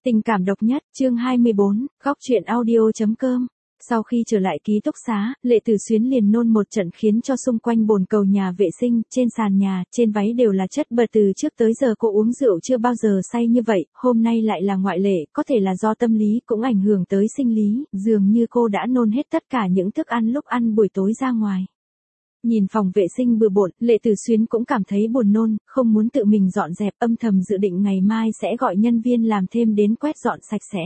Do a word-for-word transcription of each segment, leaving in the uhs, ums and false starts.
Tình cảm độc nhất, chương hai mươi bốn, góc truyện audio.com. Sau khi trở lại ký túc xá, Lệ Tử Xuyến liền nôn một trận khiến cho xung quanh bồn cầu nhà vệ sinh, trên sàn nhà, trên váy đều là chất bẩn. Từ trước tới giờ cô uống rượu chưa bao giờ say như vậy, hôm nay lại là ngoại lệ, có thể là do tâm lý cũng ảnh hưởng tới sinh lý, dường như cô đã nôn hết tất cả những thức ăn lúc ăn buổi tối ra ngoài. Nhìn phòng vệ sinh bừa bộn, Lệ Tử Xuyến cũng cảm thấy buồn nôn, không muốn tự mình dọn dẹp, âm thầm dự định ngày mai sẽ gọi nhân viên làm thêm đến quét dọn sạch sẽ.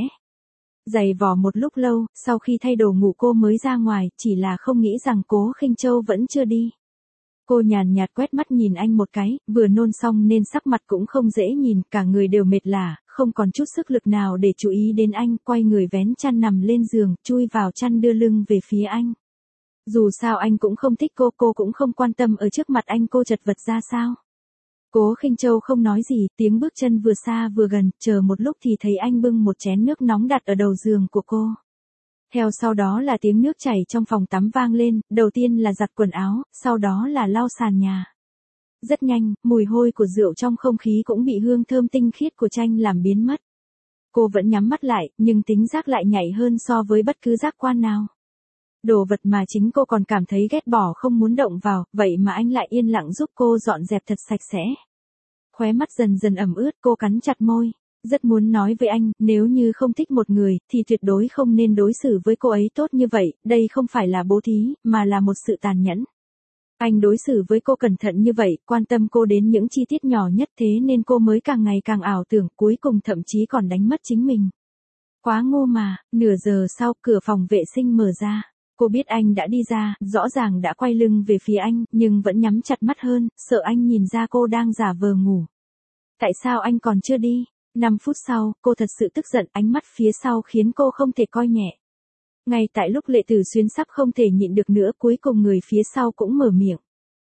Giày vò một lúc lâu, sau khi thay đồ ngủ cô mới ra ngoài, chỉ là không nghĩ rằng Cố Khinh Châu vẫn chưa đi. Cô nhàn nhạt quét mắt nhìn anh một cái, vừa nôn xong nên sắc mặt cũng không dễ nhìn, cả người đều mệt lả, không còn chút sức lực nào để chú ý đến anh, quay người vén chăn nằm lên giường, chui vào chăn đưa lưng về phía anh. Dù sao anh cũng không thích cô, cô cũng không quan tâm ở trước mặt anh cô chật vật ra sao. Cố Khinh Châu không nói gì, tiếng bước chân vừa xa vừa gần, chờ một lúc thì thấy anh bưng một chén nước nóng đặt ở đầu giường của cô. Theo sau đó là tiếng nước chảy trong phòng tắm vang lên, đầu tiên là giặt quần áo, sau đó là lau sàn nhà. Rất nhanh, mùi hôi của rượu trong không khí cũng bị hương thơm tinh khiết của chanh làm biến mất. Cô vẫn nhắm mắt lại, nhưng tính giác lại nhạy hơn so với bất cứ giác quan nào. Đồ vật mà chính cô còn cảm thấy ghét bỏ không muốn động vào, vậy mà anh lại yên lặng giúp cô dọn dẹp thật sạch sẽ. Khóe mắt dần dần ẩm ướt, cô cắn chặt môi. Rất muốn nói với anh, nếu như không thích một người, thì tuyệt đối không nên đối xử với cô ấy tốt như vậy, đây không phải là bố thí, mà là một sự tàn nhẫn. Anh đối xử với cô cẩn thận như vậy, quan tâm cô đến những chi tiết nhỏ nhất, thế nên cô mới càng ngày càng ảo tưởng, cuối cùng thậm chí còn đánh mất chính mình. Quá ngu mà. Nửa giờ sau, cửa phòng vệ sinh mở ra. Cô biết anh đã đi ra, rõ ràng đã quay lưng về phía anh, nhưng vẫn nhắm chặt mắt hơn, sợ anh nhìn ra cô đang giả vờ ngủ. Tại sao anh còn chưa đi? Năm phút sau, cô thật sự tức giận, ánh mắt phía sau khiến cô không thể coi nhẹ. Ngay tại lúc Lệ Tử Xuyến sắp không thể nhịn được nữa, cuối cùng người phía sau cũng mở miệng.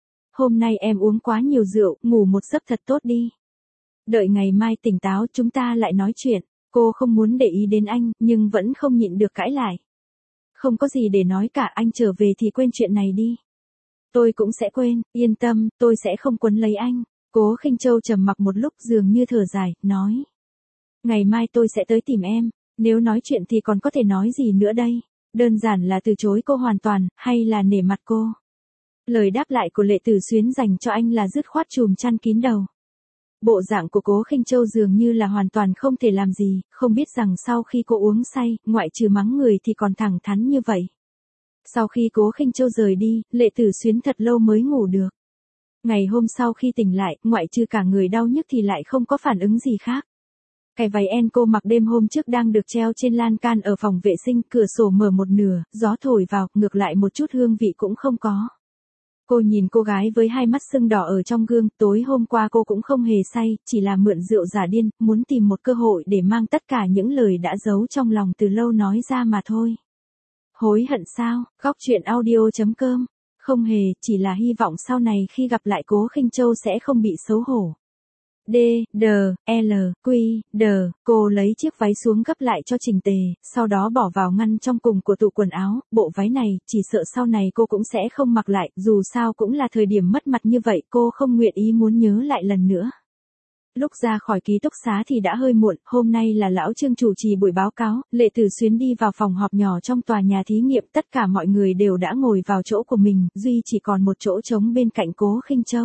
Hôm nay em uống quá nhiều rượu, ngủ một giấc thật tốt đi. Đợi ngày mai tỉnh táo chúng ta lại nói chuyện. Cô không muốn để ý đến anh, nhưng vẫn không nhịn được cãi lại. Không có gì để nói cả, anh trở về thì quên chuyện này đi. Tôi cũng sẽ quên, yên tâm, tôi sẽ không quấn lấy anh. Cố Khinh Châu trầm mặc một lúc dường như thở dài, nói. Ngày mai tôi sẽ tới tìm em, nếu nói chuyện thì còn có thể nói gì nữa đây? Đơn giản là từ chối cô hoàn toàn, hay là nể mặt cô? Lời đáp lại của Lệ Tử Xuyến dành cho anh là dứt khoát chùm chăn kín đầu. Bộ dạng của Cố Khinh Châu dường như là hoàn toàn không thể làm gì, không biết rằng sau khi cô uống say, ngoại trừ mắng người thì còn thẳng thắn như vậy. Sau khi Cố Khinh Châu rời đi, Lệ Tử Xuyến thật lâu mới ngủ được. Ngày hôm sau khi tỉnh lại, ngoại trừ cả người đau nhức thì lại không có phản ứng gì khác. Cái váy en cô mặc đêm hôm trước đang được treo trên lan can ở phòng vệ sinh, cửa sổ mở một nửa, gió thổi vào, ngược lại một chút hương vị cũng không có. Cô nhìn cô gái với hai mắt sưng đỏ ở trong gương, tối hôm qua cô cũng không hề say, chỉ là mượn rượu giả điên, muốn tìm một cơ hội để mang tất cả những lời đã giấu trong lòng từ lâu nói ra mà thôi. Hối hận sao? Góc truyện audio.com. Không hề, chỉ là hy vọng sau này khi gặp lại Cố Khinh Châu sẽ không bị xấu hổ. D, D, L, Q, D, cô lấy chiếc váy xuống gấp lại cho chỉnh tề, sau đó bỏ vào ngăn trong cùng của tủ quần áo, bộ váy này, chỉ sợ sau này cô cũng sẽ không mặc lại, dù sao cũng là thời điểm mất mặt như vậy, cô không nguyện ý muốn nhớ lại lần nữa. Lúc ra khỏi ký túc xá thì đã hơi muộn, hôm nay là lão Trương chủ trì buổi báo cáo, Lệ Tử Xuyến đi vào phòng họp nhỏ trong tòa nhà thí nghiệm, tất cả mọi người đều đã ngồi vào chỗ của mình, duy chỉ còn một chỗ trống bên cạnh Cố Khinh Châu.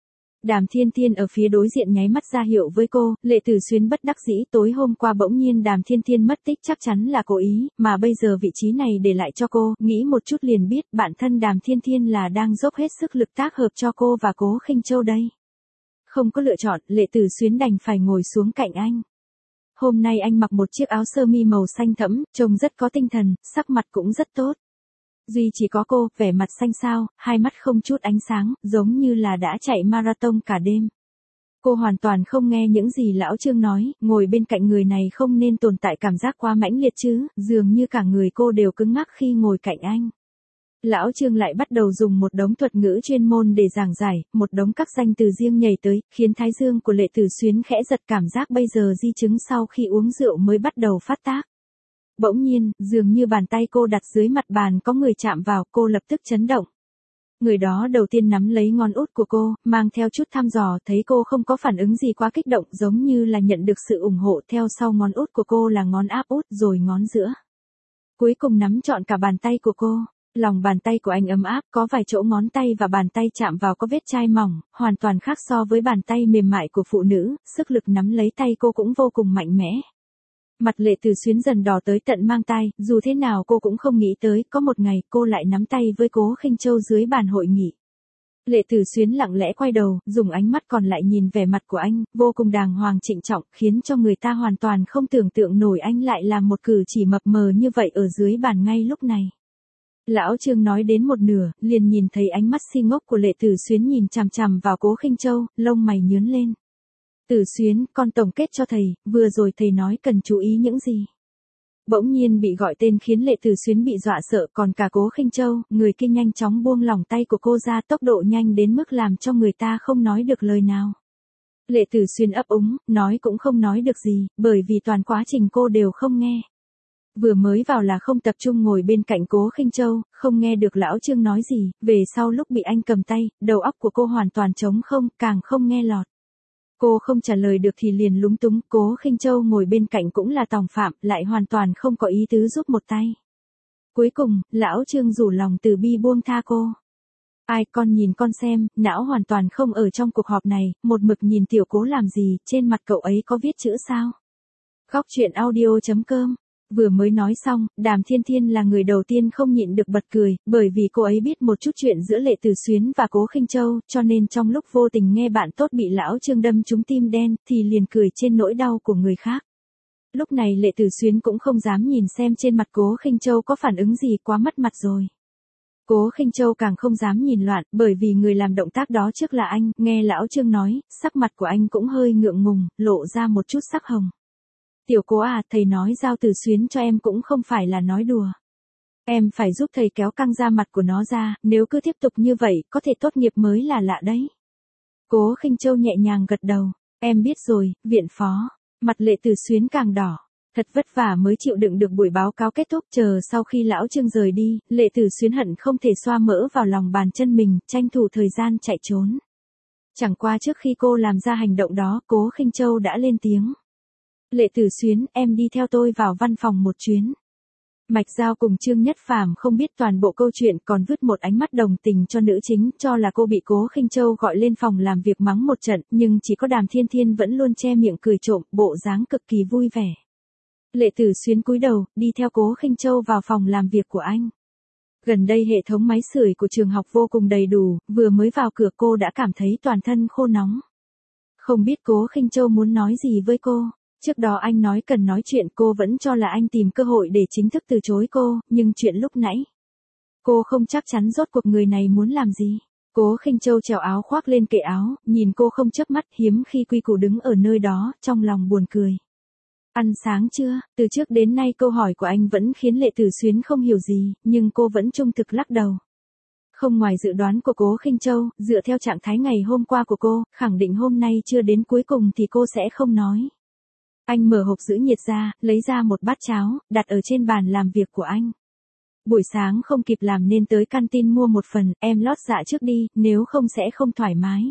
Đàm Thiên Thiên ở phía đối diện nháy mắt ra hiệu với cô, Lệ Tử Xuyến bất đắc dĩ, tối hôm qua bỗng nhiên Đàm Thiên Thiên mất tích chắc chắn là cố ý, mà bây giờ vị trí này để lại cho cô, nghĩ một chút liền biết bản thân Đàm Thiên Thiên là đang dốc hết sức lực tác hợp cho cô và Cố Khinh Châu đây. Không có lựa chọn, Lệ Tử Xuyến đành phải ngồi xuống cạnh anh. Hôm nay anh mặc một chiếc áo sơ mi màu xanh thẫm, trông rất có tinh thần, sắc mặt cũng rất tốt. Duy chỉ có cô, vẻ mặt xanh xao, hai mắt không chút ánh sáng, giống như là đã chạy marathon cả đêm. Cô hoàn toàn không nghe những gì lão Trương nói, ngồi bên cạnh người này không nên tồn tại cảm giác quá mãnh liệt chứ, dường như cả người cô đều cứng ngắc khi ngồi cạnh anh. Lão Trương lại bắt đầu dùng một đống thuật ngữ chuyên môn để giảng giải, một đống các danh từ riêng nhảy tới, khiến thái dương của Lệ Tử Xuyến khẽ giật, cảm giác bây giờ di chứng sau khi uống rượu mới bắt đầu phát tác. Bỗng nhiên, dường như bàn tay cô đặt dưới mặt bàn có người chạm vào, cô lập tức chấn động. Người đó đầu tiên nắm lấy ngón út của cô, mang theo chút thăm dò, thấy cô không có phản ứng gì quá kích động, giống như là nhận được sự ủng hộ. Theo sau ngón út của cô là ngón áp út, rồi ngón giữa. Cuối cùng nắm trọn cả bàn tay của cô. Lòng bàn tay của anh ấm áp, có vài chỗ ngón tay và bàn tay chạm vào có vết chai mỏng, hoàn toàn khác so với bàn tay mềm mại của phụ nữ, sức lực nắm lấy tay cô cũng vô cùng mạnh mẽ. Mặt Lệ Tử Xuyến dần đỏ tới tận mang tai, dù thế nào cô cũng không nghĩ tới, có một ngày cô lại nắm tay với Cố Khinh Châu dưới bàn hội nghị. Lệ Tử Xuyến lặng lẽ quay đầu, dùng ánh mắt còn lại nhìn vẻ mặt của anh, vô cùng đàng hoàng trịnh trọng, khiến cho người ta hoàn toàn không tưởng tượng nổi anh lại làm một cử chỉ mập mờ như vậy ở dưới bàn ngay lúc này. Lão Trương nói đến một nửa, liền nhìn thấy ánh mắt si ngốc của Lệ Tử Xuyến nhìn chằm chằm vào Cố Khinh Châu, lông mày nhướng lên. Tử Xuyến, con tổng kết cho thầy, vừa rồi thầy nói cần chú ý những gì? Bỗng nhiên bị gọi tên khiến Lệ Tử Xuyến bị dọa sợ, còn cả Cố Khinh Châu, người kia nhanh chóng buông lỏng tay của cô ra, tốc độ nhanh đến mức làm cho người ta không nói được lời nào. Lệ Tử Xuyến ấp úng, nói cũng không nói được gì, bởi vì toàn quá trình cô đều không nghe. Vừa mới vào là không tập trung ngồi bên cạnh Cố Khinh Châu, không nghe được lão Trương nói gì, về sau lúc bị anh cầm tay, đầu óc của cô hoàn toàn trống không, càng không nghe lọt. Cô không trả lời được thì liền lúng túng, Cố Khinh Châu ngồi bên cạnh cũng là tòng phạm, lại hoàn toàn không có ý tứ giúp một tay. Cuối cùng, lão Trương rủ lòng từ bi buông tha cô. Ai, con nhìn con xem, não hoàn toàn không ở trong cuộc họp này, một mực nhìn tiểu Cố làm gì, trên mặt cậu ấy có viết chữ sao? Góc truyện audio chấm com. Vừa mới nói xong, Đàm Thiên Thiên là người đầu tiên không nhịn được bật cười, bởi vì cô ấy biết một chút chuyện giữa Lệ Tử Xuyến và Cố Khinh Châu, cho nên trong lúc vô tình nghe bạn tốt bị lão Trương đâm trúng tim đen, thì liền cười trên nỗi đau của người khác. Lúc này Lệ Tử Xuyến cũng không dám nhìn xem trên mặt Cố Khinh Châu có phản ứng gì, quá mất mặt rồi. Cố Khinh Châu càng không dám nhìn loạn, bởi vì người làm động tác đó trước là anh, nghe lão Trương nói, sắc mặt của anh cũng hơi ngượng ngùng, lộ ra một chút sắc hồng. Tiểu Cố à, thầy nói giao Tử Xuyến cho em cũng không phải là nói đùa. Em phải giúp thầy kéo căng da mặt của nó ra, nếu cứ tiếp tục như vậy, có thể tốt nghiệp mới là lạ đấy. Cố Khinh Châu nhẹ nhàng gật đầu, em biết rồi, viện phó. Mặt Lệ Tử Xuyến càng đỏ, thật vất vả mới chịu đựng được buổi báo cáo kết thúc, chờ sau khi lão Trương rời đi, Lệ Tử Xuyến hận không thể xoa mỡ vào lòng bàn chân mình, tranh thủ thời gian chạy trốn. Chẳng qua trước khi cô làm ra hành động đó, Cố Khinh Châu đã lên tiếng. Lệ Tử Xuyến, em đi theo tôi vào văn phòng một chuyến. Mạch Giao cùng Trương Nhất Phàm không biết toàn bộ câu chuyện, còn vứt một ánh mắt đồng tình cho nữ chính, cho là cô bị Cố Khinh Châu gọi lên phòng làm việc mắng một trận, nhưng chỉ có Đàm Thiên Thiên vẫn luôn che miệng cười trộm, bộ dáng cực kỳ vui vẻ. Lệ Tử Xuyến cúi đầu, đi theo Cố Khinh Châu vào phòng làm việc của anh. Gần đây hệ thống máy sưởi của trường học vô cùng đầy đủ, vừa mới vào cửa cô đã cảm thấy toàn thân khô nóng. Không biết Cố Khinh Châu muốn nói gì với cô. Trước đó anh nói cần nói chuyện, cô vẫn cho là anh tìm cơ hội để chính thức từ chối cô, nhưng chuyện lúc nãy, cô không chắc chắn rốt cuộc người này muốn làm gì. Cố Khinh Châu trèo áo khoác lên kệ áo, nhìn cô không chớp mắt, hiếm khi quy củ đứng ở nơi đó, trong lòng buồn cười. Ăn sáng chưa? Từ trước đến nay câu hỏi của anh vẫn khiến Lệ Tử Xuyến không hiểu gì, nhưng cô vẫn trung thực lắc đầu. Không ngoài dự đoán của Cố Khinh Châu, dựa theo trạng thái ngày hôm qua của cô, khẳng định hôm nay chưa đến cuối cùng thì cô sẽ không nói. Anh mở hộp giữ nhiệt ra, lấy ra một bát cháo, đặt ở trên bàn làm việc của anh. Buổi sáng không kịp làm nên tới canteen mua một phần, em lót dạ trước đi, nếu không sẽ không thoải mái.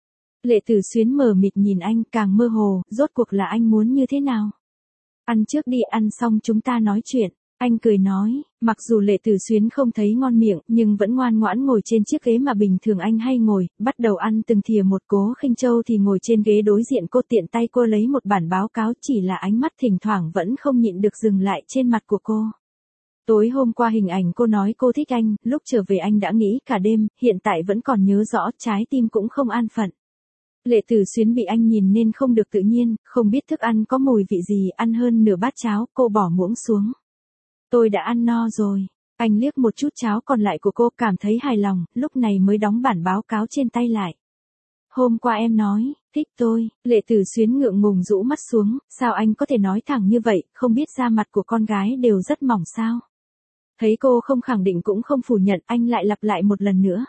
Lệ Tử Xuyến mờ mịt nhìn anh, càng mơ hồ, rốt cuộc là anh muốn như thế nào? Ăn trước đi, ăn xong chúng ta nói chuyện. Anh cười nói, mặc dù Lệ Tử Xuyến không thấy ngon miệng, nhưng vẫn ngoan ngoãn ngồi trên chiếc ghế mà bình thường anh hay ngồi, bắt đầu ăn từng thìa một. Cố Khinh Châu thì ngồi trên ghế đối diện cô, tiện tay cô lấy một bản báo cáo, chỉ là ánh mắt thỉnh thoảng vẫn không nhịn được dừng lại trên mặt của cô. Tối hôm qua hình ảnh cô nói cô thích anh, lúc trở về anh đã nghĩ cả đêm, hiện tại vẫn còn nhớ rõ, trái tim cũng không an phận. Lệ Tử Xuyến bị anh nhìn nên không được tự nhiên, không biết thức ăn có mùi vị gì, ăn hơn nửa bát cháo, cô bỏ muỗng xuống. Tôi đã ăn no rồi. Anh liếc một chút cháo còn lại của cô, cảm thấy hài lòng, lúc này mới đóng bản báo cáo trên tay lại. Hôm qua em nói, thích tôi. Lệ Tử Xuyến ngượng ngùng rũ mắt xuống, sao anh có thể nói thẳng như vậy, không biết da mặt của con gái đều rất mỏng sao? Thấy cô không khẳng định cũng không phủ nhận, anh lại lặp lại một lần nữa.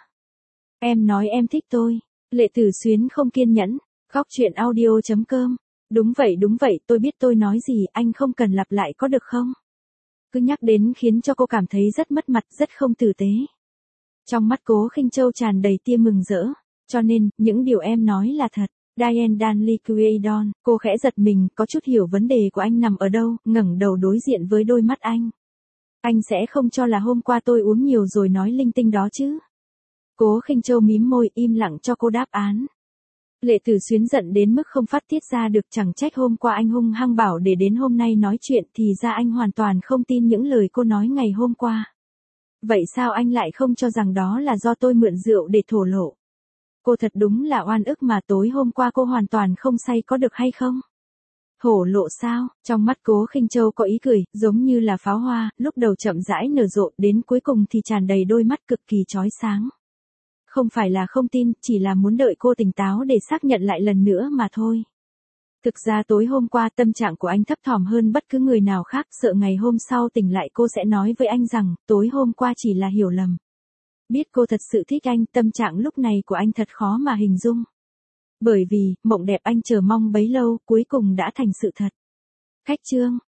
Em nói em thích tôi. Lệ Tử Xuyến không kiên nhẫn. Góc truyện audio chấm com. Đúng vậy đúng vậy, tôi biết tôi nói gì, anh không cần lặp lại có được không? Cứ nhắc đến khiến cho cô cảm thấy rất mất mặt, rất không tử tế. Trong mắt Cố Khinh Châu tràn đầy tia mừng rỡ. Cho nên, những điều em nói là thật. Diane Danley Quaidon, cô khẽ giật mình, có chút hiểu vấn đề của anh nằm ở đâu, ngẩng đầu đối diện với đôi mắt anh. Anh sẽ không cho là hôm qua tôi uống nhiều rồi nói linh tinh đó chứ. Cố Khinh Châu mím môi, im lặng cho cô đáp án. Lệ Tử Xuyến giận đến mức không phát tiết ra được, chẳng trách hôm qua anh hung hăng bảo để đến hôm nay nói chuyện, thì ra anh hoàn toàn không tin những lời cô nói ngày hôm qua. Vậy sao anh lại không cho rằng đó là do tôi mượn rượu để thổ lộ? Cô thật đúng là oan ức mà, tối hôm qua cô hoàn toàn không say có được hay không? Thổ lộ sao? Trong mắt Cố Khinh Châu có ý cười, giống như là pháo hoa, lúc đầu chậm rãi nở rộ, đến cuối cùng thì tràn đầy đôi mắt cực kỳ chói sáng. Không phải là không tin, chỉ là muốn đợi cô tỉnh táo để xác nhận lại lần nữa mà thôi. Thực ra tối hôm qua tâm trạng của anh thấp thỏm hơn bất cứ người nào khác, sợ ngày hôm sau tỉnh lại cô sẽ nói với anh rằng, tối hôm qua chỉ là hiểu lầm. Biết cô thật sự thích anh, tâm trạng lúc này của anh thật khó mà hình dung. Bởi vì, mộng đẹp anh chờ mong bấy lâu, cuối cùng đã thành sự thật. Khách trương.